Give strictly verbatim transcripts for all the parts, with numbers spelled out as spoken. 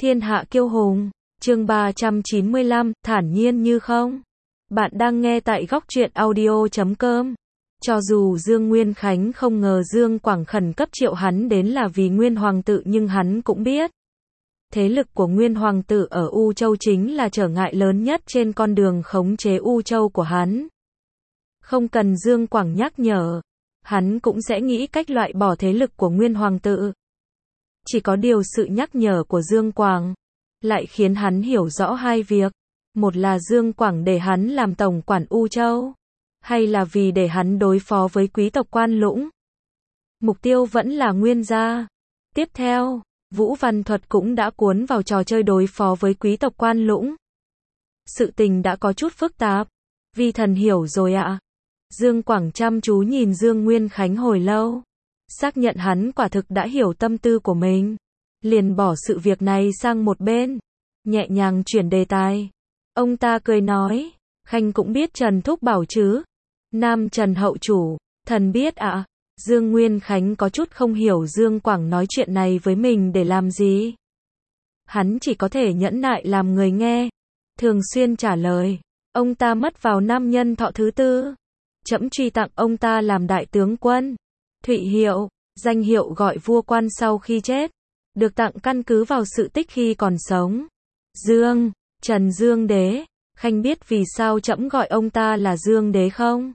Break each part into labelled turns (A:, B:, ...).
A: Thiên hạ kiêu hùng, chương ba trăm chín mươi lăm, thản nhiên như không. Bạn đang nghe tại góc truyện audio chấm com. Cho dù Dương Nguyên Khánh không ngờ Dương Quảng khẩn cấp triệu hắn đến là vì Nguyên Hoàng tự, nhưng hắn cũng biết. Thế lực của Nguyên Hoàng tự ở U Châu chính là trở ngại lớn nhất trên con đường khống chế U Châu của hắn. Không cần Dương Quảng nhắc nhở, hắn cũng sẽ nghĩ cách loại bỏ thế lực của Nguyên Hoàng tự. Chỉ có điều sự nhắc nhở của Dương Quảng lại khiến hắn hiểu rõ hai việc. Một là Dương Quảng để hắn làm tổng quản U Châu, hay là vì để hắn đối phó với quý tộc Quan Lũng. Mục tiêu vẫn là Nguyên gia. Tiếp theo, Vũ Văn Thuật cũng đã cuốn vào trò chơi đối phó với quý tộc Quan Lũng. Sự tình đã có chút phức tạp. Vi thần hiểu rồi ạ. Dương Quảng chăm chú nhìn Dương Nguyên Khánh hồi lâu, xác nhận hắn quả thực đã hiểu tâm tư của mình, liền bỏ sự việc này sang một bên, nhẹ nhàng chuyển đề tài. Ông ta cười nói, Khanh cũng biết Trần Thúc Bảo chứ? Nam Trần hậu chủ, thần biết ạ. À? Dương Nguyên Khánh có chút không hiểu Dương Quảng nói chuyện này với mình để làm gì. Hắn chỉ có thể nhẫn nại làm người nghe, thường xuyên trả lời. Ông ta mất vào năm nhân thọ thứ tư, trẫm truy tặng ông ta làm đại tướng quân. Thụy hiệu, danh hiệu gọi vua quan sau khi chết, được tặng căn cứ vào sự tích khi còn sống. Dương, Trần Dương Đế, Khanh biết vì sao trẫm gọi ông ta là Dương Đế không?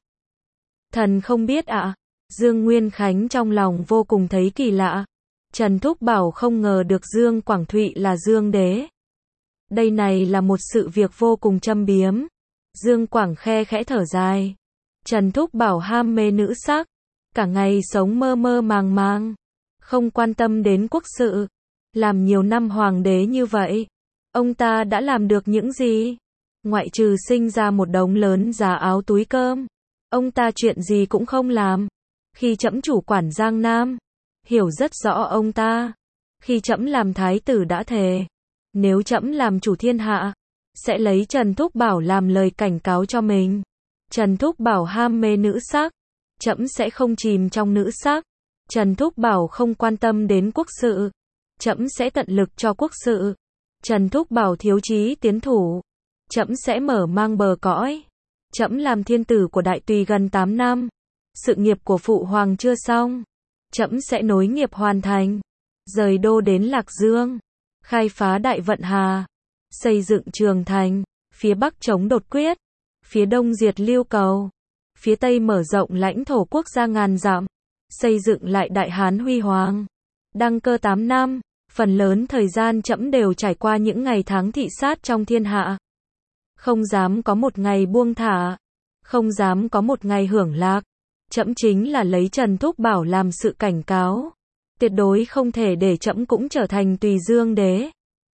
A: Thần không biết ạ. À? Dương Nguyên Khánh trong lòng vô cùng thấy kỳ lạ. Trần Thúc Bảo không ngờ được Dương Quảng Thụy là Dương Đế. Đây này là một sự việc vô cùng châm biếm. Dương Quảng khe khẽ thở dài. Trần Thúc Bảo ham mê nữ sắc, cả ngày sống mơ mơ màng màng, không quan tâm đến quốc sự. Làm nhiều năm hoàng đế như vậy, ông ta đã làm được những gì? Ngoại trừ sinh ra một đống lớn giá áo túi cơm, ông ta chuyện gì cũng không làm. Khi trẫm chủ quản Giang Nam, hiểu rất rõ ông ta. Khi trẫm làm thái tử đã thề, nếu trẫm làm chủ thiên hạ, sẽ lấy Trần Thúc Bảo làm lời cảnh cáo cho mình. Trần Thúc Bảo ham mê nữ sắc, trẫm sẽ không chìm trong nữ sắc. Trần Thúc Bảo không quan tâm đến quốc sự, trẫm sẽ tận lực cho quốc sự. Trần Thúc Bảo thiếu chí tiến thủ, trẫm sẽ mở mang bờ cõi. Trẫm làm thiên tử của Đại Tùy gần tám năm, sự nghiệp của phụ hoàng chưa xong, trẫm sẽ nối nghiệp hoàn thành, rời đô đến Lạc Dương, khai phá Đại Vận Hà, xây dựng Trường Thành, phía Bắc chống đột quyết, phía Đông diệt Lưu Cầu, phía Tây mở rộng lãnh thổ quốc gia ngàn dặm, xây dựng lại Đại Hán huy hoàng. Đăng cơ tám năm, phần lớn thời gian trẫm đều trải qua những ngày tháng thị sát trong thiên hạ. Không dám có một ngày buông thả, không dám có một ngày hưởng lạc. Trẫm chính là lấy Trần Thúc Bảo làm sự cảnh cáo, tuyệt đối không thể để trẫm cũng trở thành Tùy Dương Đế.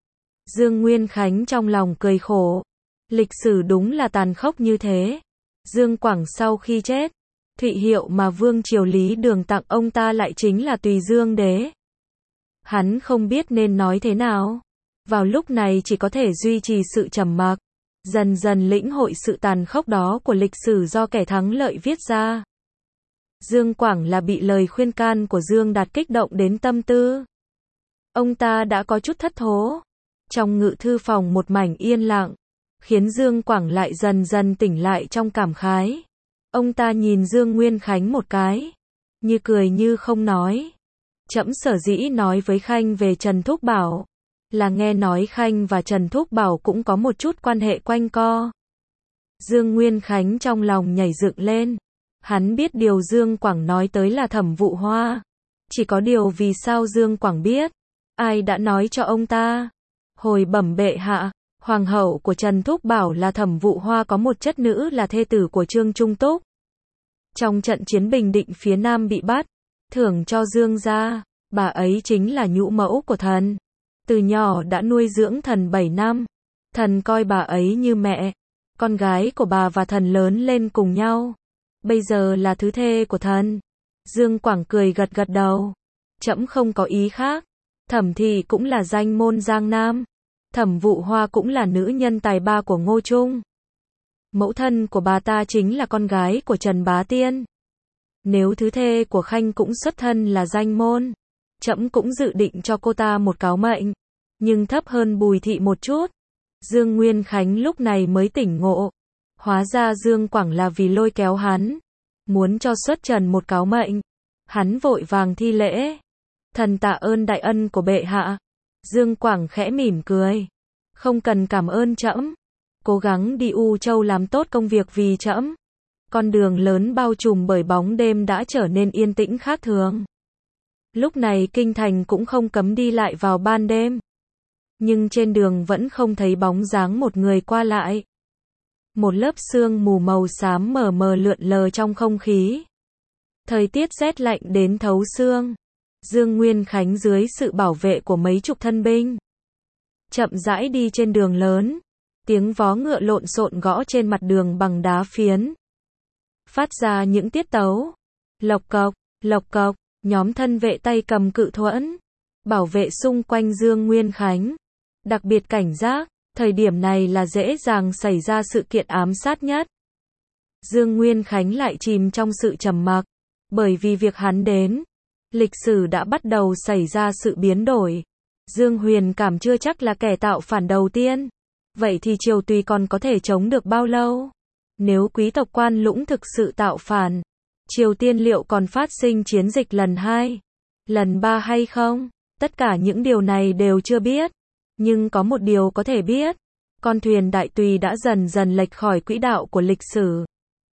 A: Dương Nguyên Khánh trong lòng cười khổ. Lịch sử đúng là tàn khốc như thế. Dương Quảng sau khi chết, thụy hiệu mà Vương Triều Lý Đường tặng ông ta lại chính là Tùy Dương Đế. Hắn không biết nên nói thế nào. Vào lúc này chỉ có thể duy trì sự trầm mặc, dần dần lĩnh hội sự tàn khốc đó của lịch sử do kẻ thắng lợi viết ra. Dương Quảng là bị lời khuyên can của Dương Đạt kích động đến tâm tư. Ông ta đã có chút thất thố. Trong ngự thư phòng một mảnh yên lặng, khiến Dương Quảng lại dần dần tỉnh lại trong cảm khái. Ông ta nhìn Dương Nguyên Khánh một cái, như cười như không nói. Trẫm sở dĩ nói với Khanh về Trần Thúc Bảo, là nghe nói Khanh và Trần Thúc Bảo cũng có một chút quan hệ quanh co. Dương Nguyên Khánh trong lòng nhảy dựng lên. Hắn biết điều Dương Quảng nói tới là Thẩm Vụ Hoa. Chỉ có điều vì sao Dương Quảng biết? Ai đã nói cho ông ta? Hồi bẩm bệ hạ, hoàng hậu của Trần Thúc Bảo là Thẩm Vụ Hoa có một chất nữ là thê tử của Trương Trung Túc. Trong trận chiến Bình Định phía Nam bị bắt, thưởng cho Dương gia, bà ấy chính là nhũ mẫu của thần. Từ nhỏ đã nuôi dưỡng thần bảy năm. Thần coi bà ấy như mẹ. Con gái của bà và thần lớn lên cùng nhau. Bây giờ là thứ thê của thần. Dương Quảng cười gật gật đầu. Trẫm không có ý khác. Thẩm thị cũng là danh môn Giang Nam. Thẩm Vụ Hoa cũng là nữ nhân tài ba của Ngô Trung. Mẫu thân của bà ta chính là con gái của Trần Bá Tiên. Nếu thứ thê của Khanh cũng xuất thân là danh môn, trẫm cũng dự định cho cô ta một cáo mệnh. nhưng thấp hơn Bùi Thị một chút. Dương Nguyên Khánh lúc này mới tỉnh ngộ. Hóa ra Dương Quảng là vì lôi kéo hắn, muốn cho xuất trần một cáo mệnh. Hắn vội vàng thi lễ. Thần tạ ơn đại ân của bệ hạ. Dương Quảng khẽ mỉm cười. Không cần cảm ơn trẫm. Cố gắng đi U Châu làm tốt công việc vì trẫm. Con đường lớn bao trùm bởi bóng đêm đã trở nên yên tĩnh khác thường. Lúc này kinh thành cũng không cấm đi lại vào ban đêm. Nhưng trên đường vẫn không thấy bóng dáng một người qua lại. Một lớp sương mù màu xám mờ mờ lượn lờ trong không khí. Thời tiết rét lạnh đến thấu xương. Dương Nguyên Khánh dưới sự bảo vệ của mấy chục thân binh, chậm rãi đi trên đường lớn. Tiếng vó ngựa lộn xộn gõ trên mặt đường bằng đá phiến, phát ra những tiết tấu. Lộc cộc, lộc cộc, nhóm thân vệ tay cầm cự thuẫn, bảo vệ xung quanh Dương Nguyên Khánh. Đặc biệt cảnh giác, thời điểm này là dễ dàng xảy ra sự kiện ám sát nhất. Dương Nguyên Khánh lại chìm trong sự trầm mặc, bởi vì việc hắn đến, lịch sử đã bắt đầu xảy ra sự biến đổi. Dương Huyền Cảm chưa chắc là kẻ tạo phản đầu tiên. Vậy thì Triều Tùy còn có thể chống được bao lâu? Nếu quý tộc Quan Lũng thực sự tạo phản, Triều Tiên liệu còn phát sinh chiến dịch lần hai, lần ba hay không? Tất cả những điều này đều chưa biết. Nhưng có một điều có thể biết. Con thuyền Đại Tùy đã dần dần lệch khỏi quỹ đạo của lịch sử.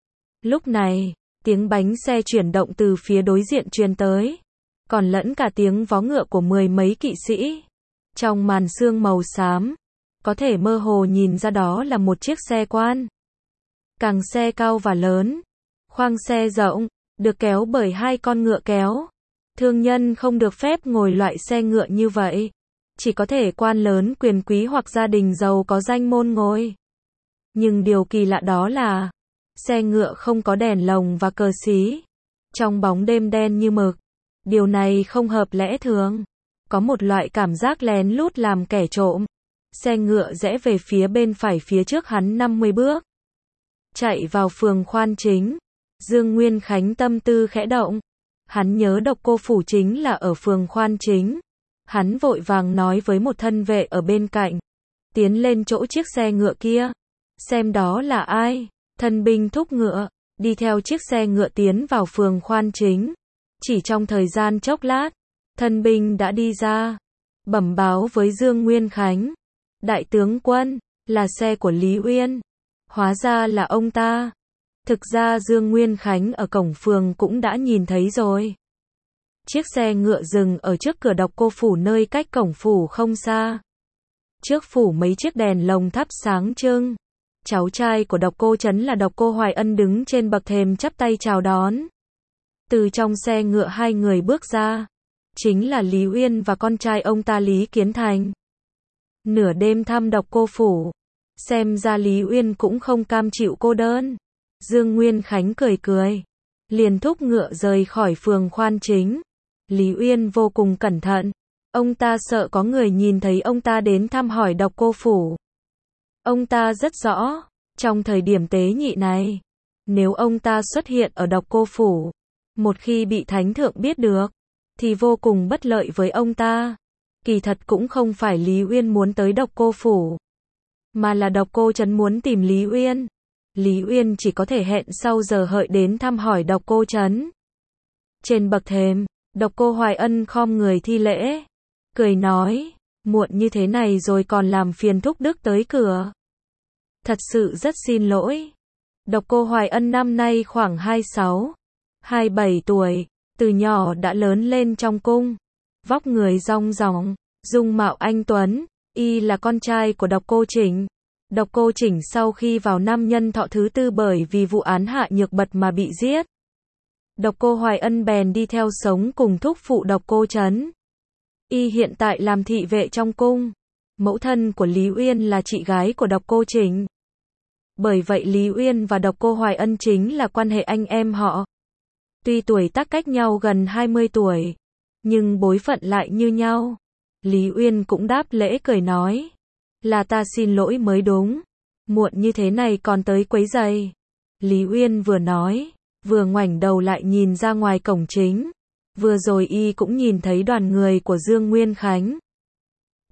A: Lúc này, tiếng bánh xe chuyển động từ phía đối diện truyền tới, còn lẫn cả tiếng vó ngựa của mười mấy kỵ sĩ. Trong màn sương màu xám, có thể mơ hồ nhìn ra đó là một chiếc xe quan. Càng xe cao và lớn, khoang xe rộng, được kéo bởi hai con ngựa kéo. Thương nhân không được phép ngồi loại xe ngựa như vậy. Chỉ có thể quan lớn quyền quý hoặc gia đình giàu có danh môn ngồi. Nhưng điều kỳ lạ đó là, xe ngựa không có đèn lồng và cờ xí. Trong bóng đêm đen như mực, điều này không hợp lẽ thường. Có một loại cảm giác lén lút làm kẻ trộm. Xe ngựa rẽ về phía bên phải phía trước hắn năm mươi bước. Chạy vào phường Khoan Chính. Dương Nguyên Khánh tâm tư khẽ động. Hắn nhớ Độc Cô phủ chính là ở phường Khoan Chính. Hắn vội vàng nói với một thân vệ ở bên cạnh. Tiến lên chỗ chiếc xe ngựa kia. Xem đó là ai. Thân binh thúc ngựa, đi theo chiếc xe ngựa tiến vào phường Khoan Chính. Chỉ trong thời gian chốc lát, thân binh đã đi ra. Bẩm báo với Dương Nguyên Khánh. Đại tướng quân, là xe của Lý Uyên. Hóa ra là ông ta. Thực ra Dương Nguyên Khánh ở cổng phường cũng đã nhìn thấy rồi. Chiếc xe ngựa dừng ở trước cửa Độc Cô phủ nơi cách cổng phủ không xa. Trước phủ mấy chiếc đèn lồng thắp sáng trưng. Cháu trai của Độc Cô Trấn là Độc Cô Hoài Ân đứng trên bậc thềm chắp tay chào đón. Từ trong xe ngựa hai người bước ra. Chính là Lý Uyên và con trai ông ta Lý Kiến Thành. Nửa đêm thăm Độc Cô phủ. Xem ra Lý Uyên cũng không cam chịu cô đơn. Dương Nguyên Khánh cười cười. Liền thúc ngựa rời khỏi phường Khoan Chính. Lý Uyên vô cùng cẩn thận. Ông ta sợ có người nhìn thấy ông ta đến thăm hỏi Độc Cô phủ. Ông ta rất rõ, trong thời điểm tế nhị này, nếu ông ta xuất hiện ở Độc Cô phủ, một khi bị thánh thượng biết được, thì vô cùng bất lợi với ông ta. Kỳ thật cũng không phải Lý Uyên muốn tới Độc Cô phủ, mà là Độc Cô Trấn muốn tìm Lý Uyên. Lý Uyên chỉ có thể hẹn sau giờ hợi đến thăm hỏi Độc Cô Trấn. Trên bậc thềm, Độc Cô Hoài Ân khom người thi lễ, cười nói, muộn như thế này rồi còn làm phiền thúc đức tới cửa. Thật sự rất xin lỗi. Độc Cô Hoài Ân năm nay khoảng hai mươi sáu, hai mươi bảy tuổi, từ nhỏ đã lớn lên trong cung. Vóc người rong ròng, dung mạo anh tuấn, y là con trai của Độc Cô Chỉnh. Độc Cô Chỉnh sau khi vào năm nhân thọ thứ tư bởi vì vụ án Hạ Nhược Bật mà bị giết. Độc Cô Hoài Ân bèn đi theo sống cùng thúc phụ Độc Cô Trấn. Y hiện tại làm thị vệ trong cung. Mẫu thân của Lý Uyên là chị gái của Độc Cô Chỉnh. Bởi vậy Lý Uyên và Độc Cô Hoài Ân chính là quan hệ anh em họ. Tuy tuổi tác cách nhau gần hai mươi tuổi, nhưng bối phận lại như nhau. Lý Uyên cũng đáp lễ cười nói, là ta xin lỗi mới đúng. Muộn như thế này còn tới quấy rầy. Lý Uyên vừa nói, vừa ngoảnh đầu lại nhìn ra ngoài cổng chính. Vừa rồi y cũng nhìn thấy đoàn người của Dương Nguyên Khánh.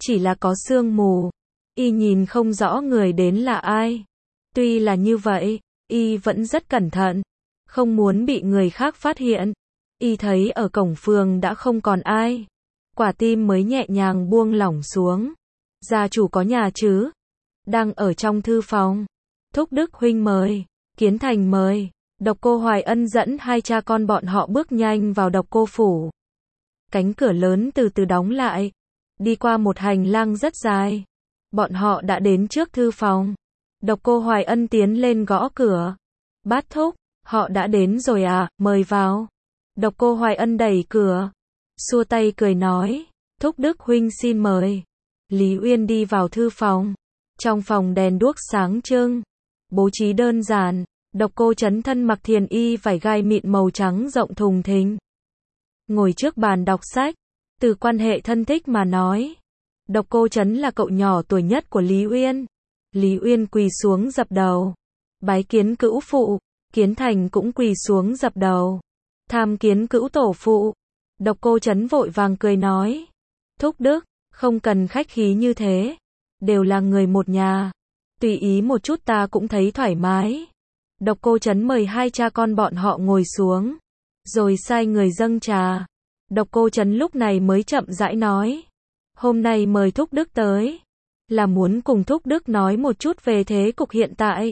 A: chỉ là có sương mù. Y nhìn không rõ người đến là ai. Tuy là như vậy, Y vẫn rất cẩn thận, không muốn bị người khác phát hiện. Y thấy ở cổng phường đã không còn ai. Quả tim mới nhẹ nhàng buông lỏng xuống. Gia chủ có nhà chứ? Đang ở trong thư phòng. Thúc Đức huynh mời. Kiến Thành mời. Độc Cô Hoài Ân dẫn hai cha con bọn họ bước nhanh vào Độc Cô phủ. Cánh cửa lớn từ từ đóng lại. Đi qua một hành lang rất dài. Bọn họ đã đến trước thư phòng. Độc Cô Hoài Ân tiến lên gõ cửa. Bát thúc, họ đã đến rồi à, mời vào. Độc Cô Hoài Ân đẩy cửa. Xua tay cười nói. Thúc Đức huynh xin mời. Lý Uyên đi vào thư phòng. Trong phòng đèn đuốc sáng trưng. Bố trí đơn giản. Độc Cô Chấn thân mặc thiền y vải gai mịn màu trắng rộng thùng thình. Ngồi trước bàn đọc sách. Từ quan hệ thân thích mà nói. Độc Cô Chấn là cậu nhỏ tuổi nhất của Lý Uyên. Lý Uyên quỳ xuống dập đầu. Bái kiến cữu phụ. Kiến Thành cũng quỳ xuống dập đầu. Tham kiến cữu tổ phụ. Độc Cô Chấn vội vàng cười nói. Thúc Đức, không cần khách khí như thế. Đều là người một nhà. Tùy ý một chút ta cũng thấy thoải mái. Độc Cô Chấn mời hai cha con bọn họ ngồi xuống. Rồi sai người dâng trà. Độc Cô Chấn lúc này mới chậm rãi nói. Hôm nay mời Thúc Đức tới. Là muốn cùng Thúc Đức nói một chút về thế cục hiện tại.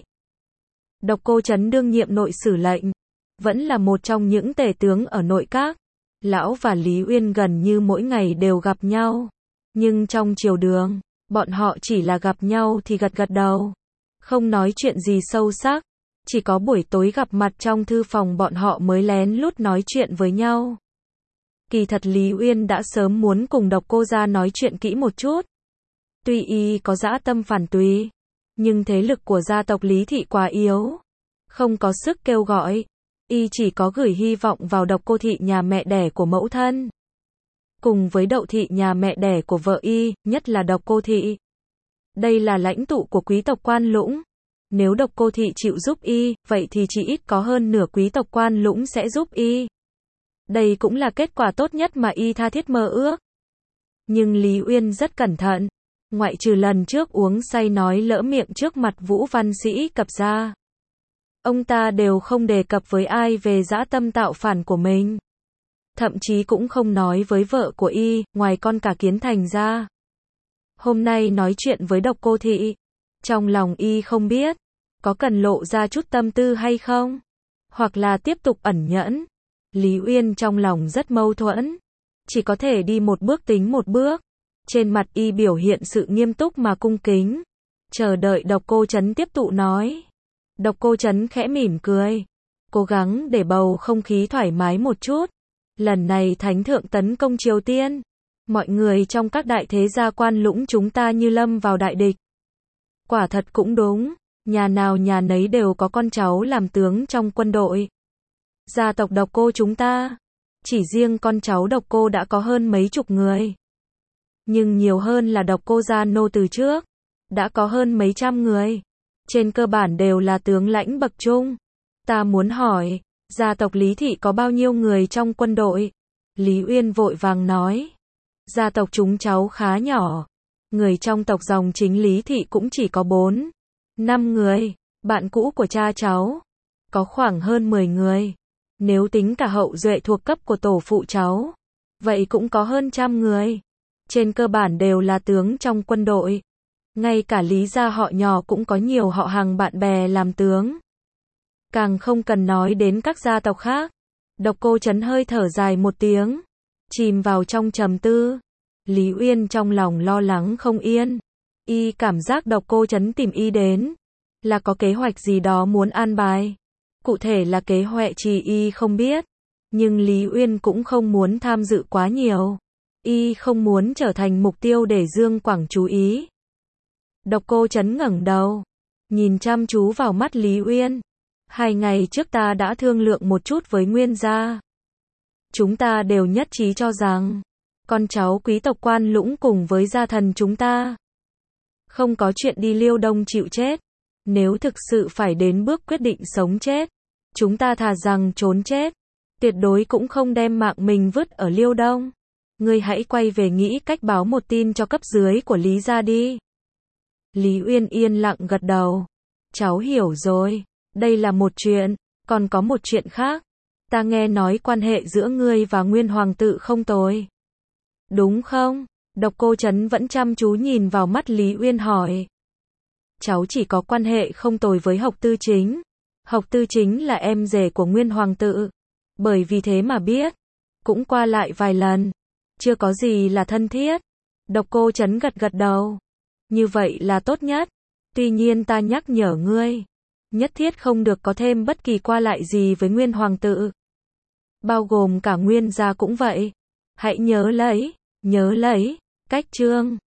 A: Độc Cô Chấn đương nhiệm nội sử lệnh. Vẫn là một trong những tể tướng ở nội các. Lão và Lý Uyên gần như mỗi ngày đều gặp nhau. Nhưng trong triều đường, bọn họ chỉ là gặp nhau thì gật gật đầu. Không nói chuyện gì sâu sắc. Chỉ có buổi tối gặp mặt trong thư phòng bọn họ mới lén lút nói chuyện với nhau. Kỳ thật Lý Uyên đã sớm muốn cùng Độc Cô gia nói chuyện kỹ một chút. Tuy y có dã tâm phản tùy, nhưng thế lực của gia tộc Lý Thị quá yếu. Không có sức kêu gọi. Y chỉ có gửi hy vọng vào Độc Cô Thị nhà mẹ đẻ của mẫu thân. Cùng với Đậu Thị nhà mẹ đẻ của vợ y, nhất là Độc Cô Thị. Đây là lãnh tụ của quý tộc Quan Lũng. Nếu Độc Cô Thị chịu giúp y, vậy thì chỉ ít có hơn nửa quý tộc Quan Lũng sẽ giúp y. Đây cũng là kết quả tốt nhất mà y tha thiết mơ ước. Nhưng Lý Uyên rất cẩn thận. Ngoại trừ lần trước uống say nói lỡ miệng trước mặt Vũ Văn Sĩ cập ra. Ông ta đều không đề cập với ai về dã tâm tạo phản của mình. Thậm chí cũng không nói với vợ của y, ngoài con cả Kiến Thành ra. Hôm nay nói chuyện với Độc Cô Thị. Trong lòng y không biết, có cần lộ ra chút tâm tư hay không? Hoặc là tiếp tục ẩn nhẫn? Lý Uyên trong lòng rất mâu thuẫn. Chỉ có thể đi một bước tính một bước. Trên mặt y biểu hiện sự nghiêm túc mà cung kính. Chờ đợi Độc Cô Chấn tiếp tục nói. Độc Cô Chấn khẽ mỉm cười. Cố gắng để bầu không khí thoải mái một chút. Lần này Thánh Thượng tấn công Triều Tiên. Mọi người trong các đại thế gia Quan Lũng chúng ta như lâm vào đại địch. Quả thật cũng đúng. Nhà nào nhà nấy đều có con cháu làm tướng trong quân đội. Gia tộc Độc Cô chúng ta. Chỉ riêng con cháu Độc Cô đã có hơn mấy chục người. Nhưng nhiều hơn là Độc Cô gia nô từ trước. Đã có hơn mấy trăm người. Trên cơ bản đều là tướng lãnh bậc trung. Ta muốn hỏi, gia tộc Lý Thị có bao nhiêu người trong quân đội? Lý Uyên vội vàng nói. Gia tộc chúng cháu khá nhỏ. Người trong tộc dòng chính Lý Thị cũng chỉ có bốn, năm người. Bạn cũ của cha cháu có khoảng hơn mười người. Nếu tính cả hậu duệ thuộc cấp của tổ phụ cháu, vậy cũng có hơn trăm người. Trên cơ bản đều là tướng trong quân đội. Ngay cả Lý gia họ nhỏ cũng có nhiều họ hàng bạn bè làm tướng. Càng không cần nói đến các gia tộc khác. Độc Cô Chấn hơi thở dài một tiếng, chìm vào trong trầm tư. Lý Uyên trong lòng lo lắng không yên. Y cảm giác Độc Cô Chấn tìm y đến là có kế hoạch gì đó muốn an bài. Cụ thể là kế hoạch gì y không biết. Nhưng Lý Uyên cũng không muốn tham dự quá nhiều. Y không muốn trở thành mục tiêu để Dương Quảng chú ý. Độc Cô Chấn ngẩng đầu, nhìn chăm chú vào mắt Lý Uyên. Hai ngày trước ta đã thương lượng một chút với Nguyên gia. Chúng ta đều nhất trí cho rằng, con cháu quý tộc Quan Lũng cùng với gia thần chúng ta không có chuyện đi Liêu Đông chịu chết. Nếu thực sự phải đến bước quyết định sống chết, chúng ta thà rằng trốn chết, tuyệt đối cũng không đem mạng mình vứt ở Liêu Đông. ngươi hãy quay về nghĩ cách báo một tin cho cấp dưới của Lý gia đi. Lý Uyên yên lặng gật đầu. Cháu hiểu rồi. Đây là một chuyện. Còn có một chuyện khác. Ta nghe nói quan hệ giữa ngươi và Nguyên Hoàng tự không tồi. Đúng không? Độc Cô Trấn vẫn chăm chú nhìn vào mắt Lý Uyên hỏi. Cháu chỉ có quan hệ không tồi với Hộc Tư Chính. Hộc Tư Chính là em rể của Nguyên Hoàng tự. Bởi vì thế mà biết. Cũng qua lại vài lần. Chưa có gì là thân thiết. Độc Cô Trấn gật gật đầu. Như vậy là tốt nhất. Tuy nhiên ta nhắc nhở ngươi. Nhất thiết không được có thêm bất kỳ qua lại gì với Nguyên Hoàng tự. Bao gồm cả Nguyên gia cũng vậy. Hãy nhớ lấy. Nhớ lấy. Cách chương